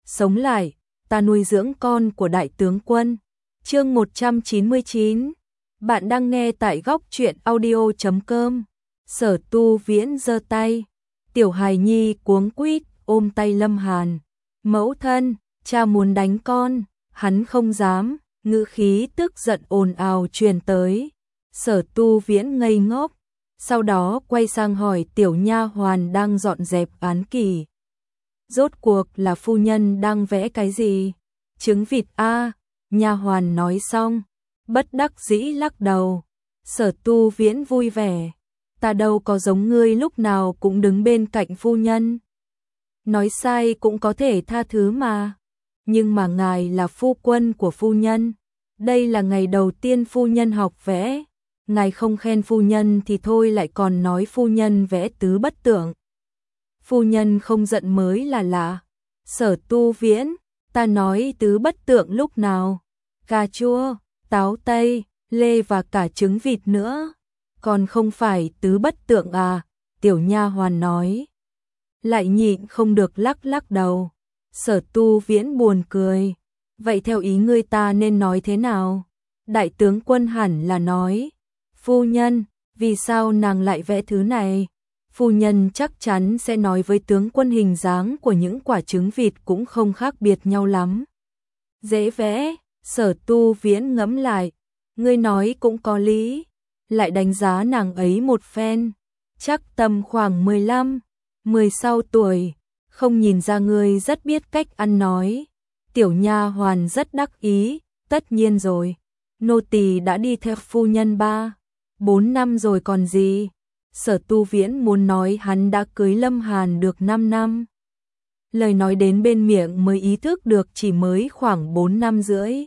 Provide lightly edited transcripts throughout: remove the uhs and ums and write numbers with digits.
sống lại, ta nuôi dưỡng con của đại tướng quân. Chương 199. Bạn đang nghe tại góc truyện audio.com. Sở Tu Viễn giơ tay, Tiểu hài nhi cuống quýt ôm tay Lâm Hàn. Mẫu thân, cha muốn đánh con, hắn không dám, ngữ khí tức giận ồn ào truyền tới. Sở Tu Viễn ngây ngốc, sau đó quay sang hỏi tiểu nha hoàn đang dọn dẹp án kỷ. Rốt cuộc là phu nhân đang vẽ cái gì? Trứng vịt a, nha hoàn nói xong, bất đắc dĩ lắc đầu. Sở Tu Viễn vui vẻ, ta đâu có giống ngươi lúc nào cũng đứng bên cạnh phu nhân. Nói sai cũng có thể tha thứ mà. Nhưng mà ngài là phu quân của phu nhân. Đây là ngày đầu tiên phu nhân học vẽ. Ngài không khen phu nhân thì thôi lại còn nói phu nhân vẽ tứ bất tượng. Phu nhân không giận mới là lạ. Sở Tu Viễn, ta nói tứ bất tượng lúc nào? Cà chua, táo tây, lê và cả trứng vịt nữa. Còn không phải tứ bất tượng à? Tiểu nha hoàn nói. Lại nhịn không được lắc lắc đầu. Sở Tu Viễn buồn cười. Vậy theo ý ngươi ta nên nói thế nào? Đại tướng quân hẳn là nói. Phu nhân, vì sao nàng lại vẽ thứ này? Phu nhân chắc chắn sẽ nói với tướng quân hình dáng của những quả trứng vịt cũng không khác biệt nhau lắm. Dễ vẽ, Sở Tu Viễn ngẫm lại. Ngươi nói cũng có lý. Lại đánh giá nàng ấy một phen. Chắc tầm khoảng 15, 16 tuổi. Không nhìn ra ngươi rất biết cách ăn nói. Tiểu nha hoàn rất đắc ý. Tất nhiên rồi. Nô tỳ đã đi theo phu nhân 3-4 năm rồi còn gì. Sở Tu Viễn muốn nói hắn đã cưới Lâm Hàn được 5 năm. Lời nói đến bên miệng mới ý thức được chỉ mới khoảng 4 năm rưỡi.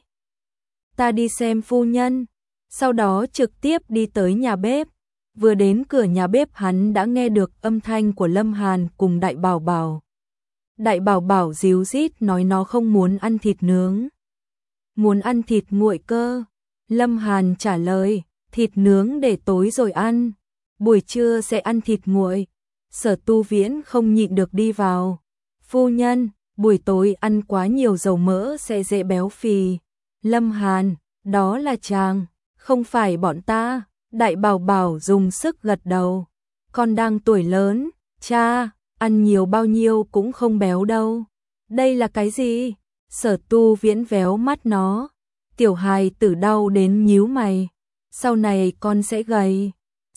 Ta đi xem phu nhân. Sau đó trực tiếp đi tới nhà bếp. Vừa đến cửa nhà bếp hắn đã nghe được âm thanh của Lâm Hàn cùng Đại Bảo Bảo. Đại Bảo Bảo díu dít nói nó không muốn ăn thịt nướng. Muốn ăn thịt nguội cơ. Lâm Hàn trả lời, thịt nướng để tối rồi ăn. Buổi trưa sẽ ăn thịt nguội. Sở Tu Viễn không nhịn được đi vào. Phu nhân, buổi tối ăn quá nhiều dầu mỡ sẽ dễ béo phì. Lâm Hàn, đó là chàng, không phải bọn ta. Đại Bảo Bảo dùng sức gật đầu. Con đang tuổi lớn, cha, ăn nhiều bao nhiêu cũng không béo đâu. Đây là cái gì? Sở Tu Viễn véo mắt nó. Tiểu hài tử đau đến nhíu mày. Sau này con sẽ gầy.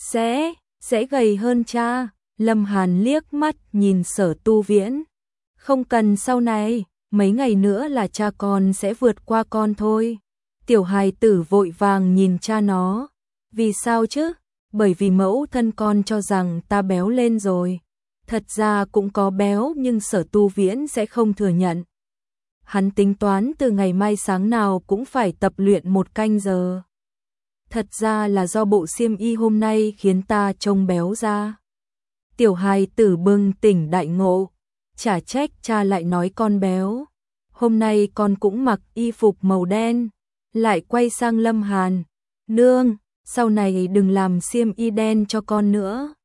Sẽ gầy hơn cha. Lâm Hàn liếc mắt nhìn Sở Tu Viễn. Không cần sau này, mấy ngày nữa là cha con sẽ vượt qua con thôi. Tiểu hài tử vội vàng nhìn cha nó. Vì sao chứ? Bởi vì mẫu thân con cho rằng ta béo lên rồi. Thật ra cũng có béo nhưng Sở Tu Viễn sẽ không thừa nhận. Hắn tính toán từ ngày mai sáng nào cũng phải tập luyện 1 canh giờ. Thật ra là do bộ xiêm y hôm nay khiến ta trông béo ra. Tiểu hài tử bừng tỉnh đại ngộ. Chả trách cha lại nói con béo. Hôm nay con cũng mặc y phục màu đen. Lại quay sang Lâm Hàn. Nương, sau này đừng làm xiêm y đen cho con nữa.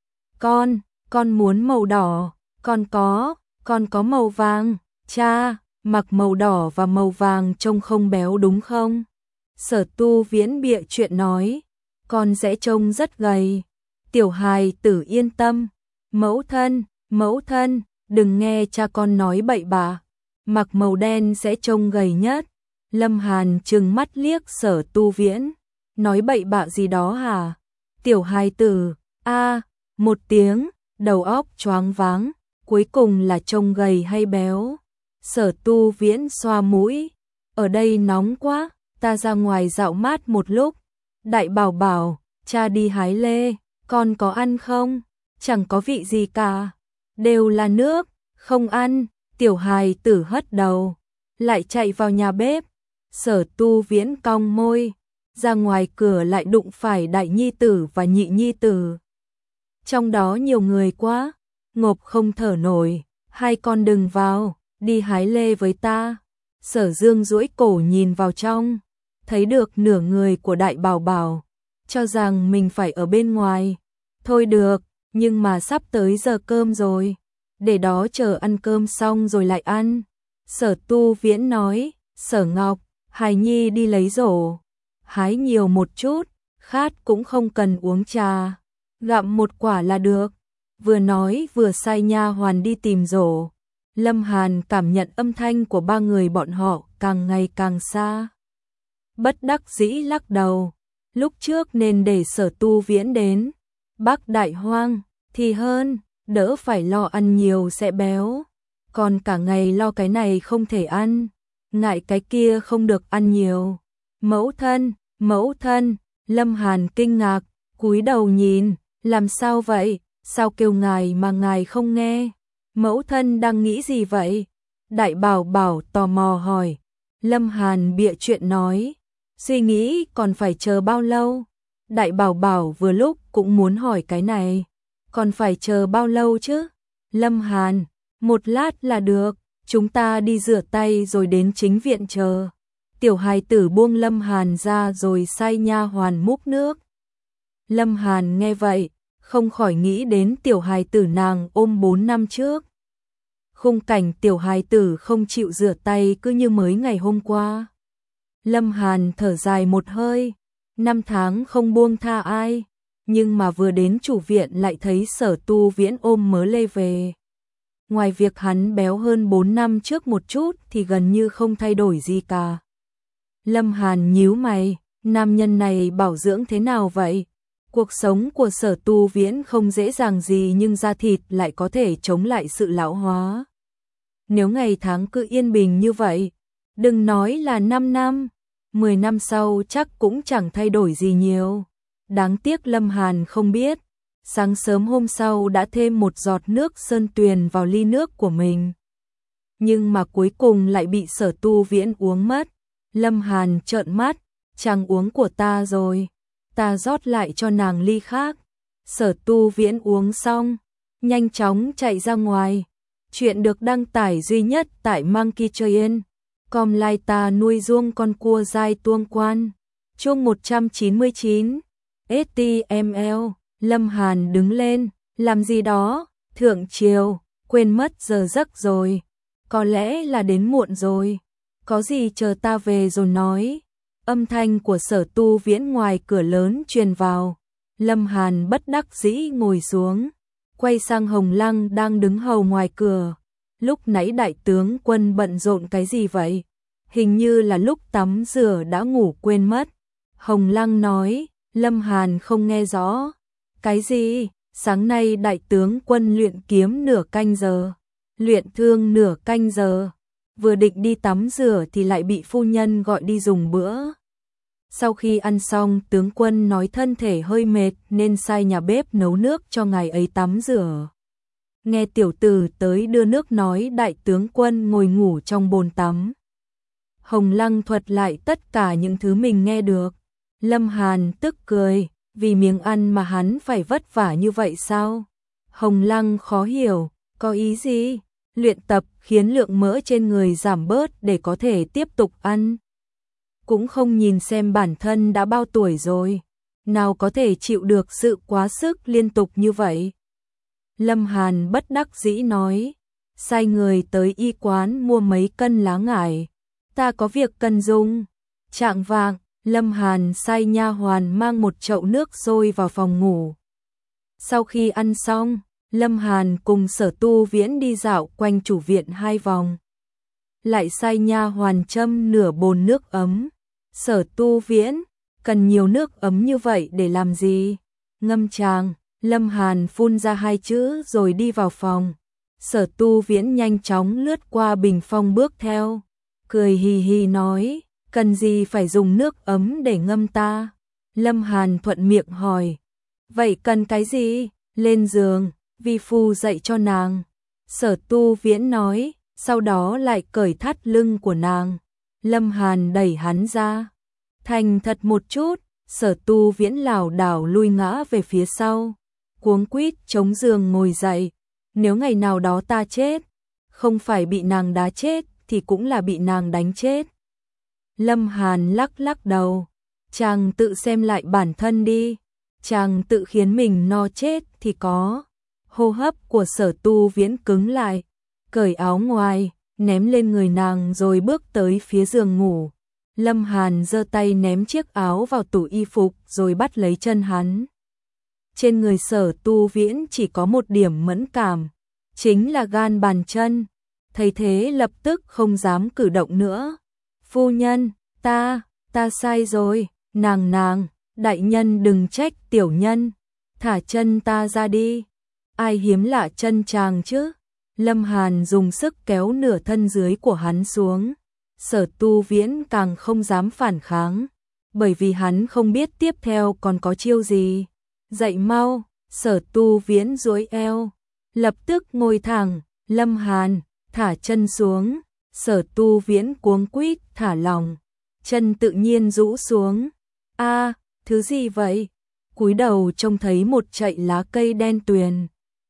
Con muốn màu đỏ. Con có màu vàng. Cha, mặc màu đỏ và màu vàng trông không béo đúng không? Sở Tu Viễn bịa chuyện nói. Con sẽ trông rất gầy. Tiểu hài tử yên tâm. Mẫu thân, đừng nghe cha con nói bậy bạ. Mặc màu đen sẽ trông gầy nhất. Lâm Hàn trừng mắt liếc Sở Tu Viễn. Nói bậy bạ gì đó hả? Tiểu hài tử, một tiếng, đầu óc choáng váng. Cuối cùng là trông gầy hay béo? Sở Tu Viễn xoa mũi. Ở đây nóng quá, ta ra ngoài dạo mát một lúc. Đại Bảo Bảo, cha đi hái lê, con có ăn không? Chẳng có vị gì cả. Đều là nước, không ăn. Tiểu hài tử hất đầu. Lại chạy vào nhà bếp. Sở Tu Viễn cong môi. Ra ngoài cửa lại đụng phải đại nhi tử và nhị nhi tử. Trong đó nhiều người quá. Ngộp không thở nổi. Hai con đừng vào. Đi hái lê với ta. Sở Dương duỗi cổ nhìn vào trong. Thấy được nửa người của Đại Bảo Bảo. Cho rằng mình phải ở bên ngoài. Thôi được, nhưng mà sắp tới giờ cơm rồi. Để đó chờ ăn cơm xong rồi lại ăn. Sở Tu Viễn nói, Sở Ngọc, hài nhi đi lấy rổ, hái nhiều một chút, khát cũng không cần uống trà, gặm một quả là được. Vừa nói vừa sai nha hoàn đi tìm rổ. Lâm Hàn cảm nhận âm thanh của ba người bọn họ càng ngày càng xa. Bất đắc dĩ lắc đầu, lúc trước nên để Sở Tu Viễn đến Bắc Đại Hoang thì hơn, đỡ phải lo ăn nhiều sẽ béo, còn cả ngày lo cái này không thể ăn, ngại cái kia không được ăn nhiều. Mẫu thân, Lâm Hàn kinh ngạc, cúi đầu nhìn, làm sao vậy, sao kêu ngài mà ngài không nghe, mẫu thân đang nghĩ gì vậy? Đại Bảo Bảo tò mò hỏi. Lâm Hàn bịa chuyện nói, suy nghĩ còn phải chờ bao lâu? Đại Bảo Bảo vừa lúc cũng muốn hỏi cái này, còn phải chờ bao lâu chứ? Lâm Hàn, một lát là được, chúng ta đi rửa tay rồi đến chính viện chờ. Tiểu hài tử buông Lâm Hàn ra rồi sai nha hoàn múc nước. Lâm Hàn nghe vậy, không khỏi nghĩ đến tiểu hài tử nàng ôm 4 năm trước. Khung cảnh tiểu hài tử không chịu rửa tay cứ như mới ngày hôm qua. Lâm Hàn thở dài một hơi, 5 tháng không buông tha ai, nhưng mà vừa đến chủ viện lại thấy Sở Tu Viễn ôm mớ lê về. Ngoài việc hắn béo hơn 4 năm trước một chút thì gần như không thay đổi gì cả. Lâm Hàn nhíu mày, nam nhân này bảo dưỡng thế nào vậy? Cuộc sống của Sở Tu Viễn không dễ dàng gì nhưng da thịt lại có thể chống lại sự lão hóa. Nếu ngày tháng cứ yên bình như vậy, đừng nói là 5 năm, 10 năm sau chắc cũng chẳng thay đổi gì nhiều. Đáng tiếc Lâm Hàn không biết, sáng sớm hôm sau đã thêm một giọt nước sơn tuyền vào ly nước của mình. Nhưng mà cuối cùng lại bị Sở Tu Viễn uống mất. Lâm Hàn trợn mắt, chàng uống của ta rồi, ta rót lại cho nàng ly khác. Sở Tu Viễn uống xong, nhanh chóng chạy ra ngoài. Chuyện được đăng tải duy nhất tại Monkey Train. Com lai ta nuôi ruông con cua dai tuông quan. Chương 199. HTML. Lâm Hàn đứng lên, làm gì đó, thượng triều, quên mất giờ giấc rồi. Có lẽ là đến muộn rồi. Có gì chờ ta về rồi nói. Âm thanh của Sở Tu Viễn ngoài cửa lớn truyền vào. Lâm Hàn bất đắc dĩ ngồi xuống, quay sang Hồng Lăng đang đứng hầu ngoài cửa. Lúc nãy đại tướng quân bận rộn cái gì vậy? Hình như là lúc tắm rửa đã ngủ quên mất. Hồng Lăng nói, Lâm Hàn không nghe rõ. Cái gì? Sáng nay đại tướng quân luyện kiếm nửa canh giờ, luyện thương nửa canh giờ. Vừa định đi tắm rửa thì lại bị phu nhân gọi đi dùng bữa. Sau khi ăn xong, tướng quân nói thân thể hơi mệt nên sai nhà bếp nấu nước cho ngài ấy tắm rửa. Nghe tiểu tử tới đưa nước nói đại tướng quân ngồi ngủ trong bồn tắm. Hồng Lăng thuật lại tất cả những thứ mình nghe được. Lâm Hàn tức cười, vì miếng ăn mà hắn phải vất vả như vậy sao? Hồng Lăng khó hiểu, có ý gì? Luyện tập khiến lượng mỡ trên người giảm bớt để có thể tiếp tục ăn. Cũng không nhìn xem bản thân đã bao tuổi rồi, nào có thể chịu được sự quá sức liên tục như vậy. Lâm Hàn bất đắc dĩ nói, sai người tới y quán mua mấy cân lá ngải, ta có việc cần dùng. Chạng vạng, Lâm Hàn sai nha hoàn mang một chậu nước sôi vào phòng ngủ. Sau khi ăn xong, Lâm Hàn cùng Sở Tu Viễn đi dạo quanh chủ viện 2 vòng. Lại sai nha hoàn châm nửa bồn nước ấm. Sở Tu Viễn, cần nhiều nước ấm như vậy để làm gì? Ngâm tràng. Lâm Hàn phun ra 2 chữ rồi đi vào phòng. Sở Tu Viễn nhanh chóng lướt qua bình phong bước theo, cười hì hì nói, cần gì phải dùng nước ấm để ngâm ta? Lâm Hàn thuận miệng hỏi, vậy cần cái gì? Lên giường, vi phu dạy cho nàng. Sở Tu Viễn nói, sau đó lại cởi thắt lưng của nàng. Lâm Hàn đẩy hắn ra. Thành thật một chút, Sở Tu Viễn lảo đảo lui ngã về phía sau, cuống quýt chống giường ngồi dậy. Nếu ngày nào đó ta chết, không phải bị nàng đá chết thì cũng là bị nàng đánh chết. Lâm Hàn lắc lắc đầu, chàng tự xem lại bản thân đi, chàng tự khiến mình no chết thì có. Hô hấp của Sở Tu Viễn cứng lại, cởi áo ngoài, ném lên người nàng rồi bước tới phía giường ngủ. Lâm Hàn giơ tay ném chiếc áo vào tủ y phục rồi bắt lấy chân hắn. Trên người Sở Tu Viễn chỉ có một điểm mẫn cảm, chính là gan bàn chân. Thấy thế lập tức không dám cử động nữa. Phu nhân, ta sai rồi, nàng, đại nhân đừng trách tiểu nhân, thả chân ta ra đi. Ai hiếm lạ chân chàng chứ? Lâm Hàn dùng sức kéo nửa thân dưới của hắn xuống. Sở Tu Viễn càng không dám phản kháng, bởi vì hắn không biết tiếp theo còn có chiêu gì. Dậy mau, Sở Tu Viễn duỗi eo, lập tức ngồi thẳng. Lâm Hàn, thả chân xuống. Sở Tu Viễn cuống quýt thả lỏng, chân tự nhiên rũ xuống. A, thứ gì vậy? Cúi đầu trông thấy một chậu lá cây đen tuyền.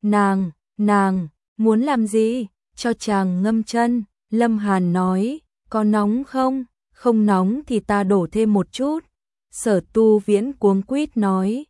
Nàng, muốn làm gì? Cho chàng ngâm chân. Lâm Hàn nói, có nóng không? Không nóng thì ta đổ thêm một chút. Sở Tu Viễn cuống quýt nói,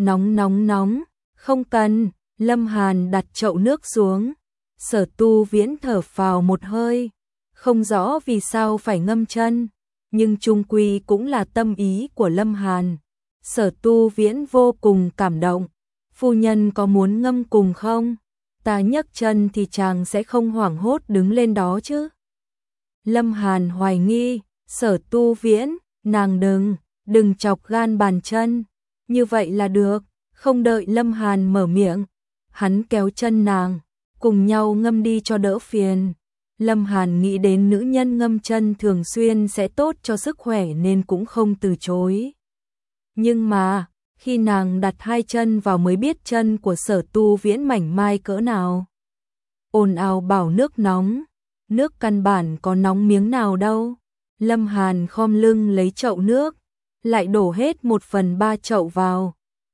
nóng, không cần. Lâm Hàn đặt chậu nước xuống. Sở Tu Viễn thở phào một hơi, không rõ vì sao phải ngâm chân, nhưng chung quy cũng là tâm ý của Lâm Hàn. Sở Tu Viễn vô cùng cảm động. Phu nhân có muốn ngâm cùng không? Ta nhấc chân thì chàng sẽ không hoảng hốt đứng lên đó chứ? Lâm Hàn hoài nghi. Sở Tu Viễn, nàng đừng chọc gan bàn chân, như vậy là được. Không đợi Lâm Hàn mở miệng, hắn kéo chân nàng, cùng nhau ngâm đi cho đỡ phiền. Lâm Hàn nghĩ đến nữ nhân ngâm chân thường xuyên sẽ tốt cho sức khỏe nên cũng không từ chối. Nhưng mà, khi nàng đặt hai chân vào mới biết chân của Sở Tu Viễn mảnh mai cỡ nào. Ồn ào bảo nước nóng, nước căn bản có nóng miếng nào đâu. Lâm Hàn khom lưng lấy chậu nước, lại đổ hết 1/3 chậu vào.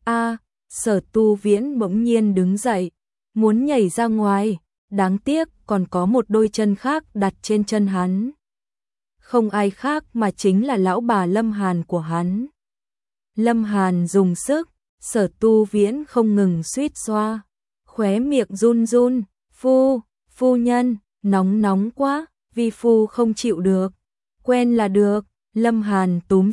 Sở Tu Viễn bỗng nhiên đứng dậy, muốn nhảy ra ngoài, đáng tiếc còn có một đôi chân khác đặt trên chân hắn. Không ai khác mà chính là lão bà Lâm Hàn của hắn. Lâm Hàn dùng sức, Sở Tu Viễn không ngừng suýt xoa, khóe miệng run run. Phu nhân, nóng quá, vi phu không chịu được. Quen là được. Lâm Hàn túm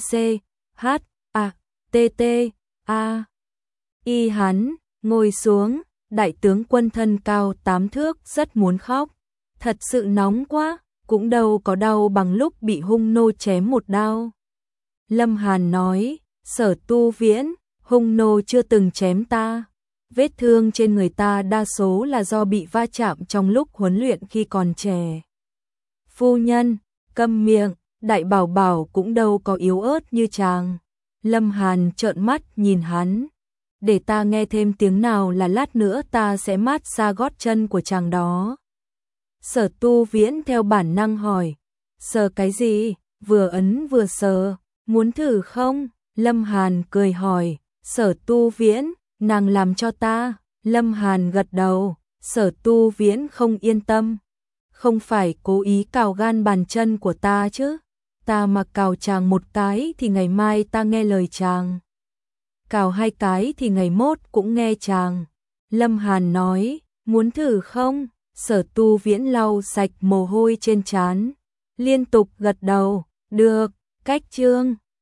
y hắn, ngồi xuống. Đại tướng quân thân cao 8 thước rất muốn khóc. Thật sự nóng quá, cũng đâu có đau bằng lúc bị hung nô chém một đao. Lâm Hàn nói, Sở Tu Viễn, hung nô chưa từng chém ta. Vết thương trên người ta đa số là do bị va chạm trong lúc huấn luyện khi còn trẻ. Phu nhân, câm miệng, đại bảo bảo cũng đâu có yếu ớt như chàng. Lâm Hàn trợn mắt nhìn hắn. Để ta nghe thêm tiếng nào là lát nữa ta sẽ mát xa gót chân của chàng đó. Sở Tu Viễn theo bản năng hỏi, sờ cái gì? Vừa ấn vừa sờ, muốn thử không? Lâm Hàn cười hỏi, Sở Tu Viễn, nàng làm cho ta. Lâm Hàn gật đầu. Sở Tu Viễn không yên tâm, không phải cố ý cào gan bàn chân của ta chứ? Ta mà cào chàng một cái thì ngày mai ta nghe lời chàng, cào 2 cái thì ngày mốt cũng nghe chàng. Lâm Hàn nói, muốn thử không? Sở Tu Viễn lau sạch mồ hôi trên trán, liên tục gật đầu, được. Cách chương